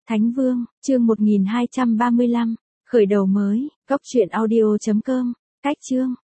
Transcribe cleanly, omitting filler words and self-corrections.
Thánh Vương, chương 1235, khởi đầu mới, góc truyện audio.com, cách chương.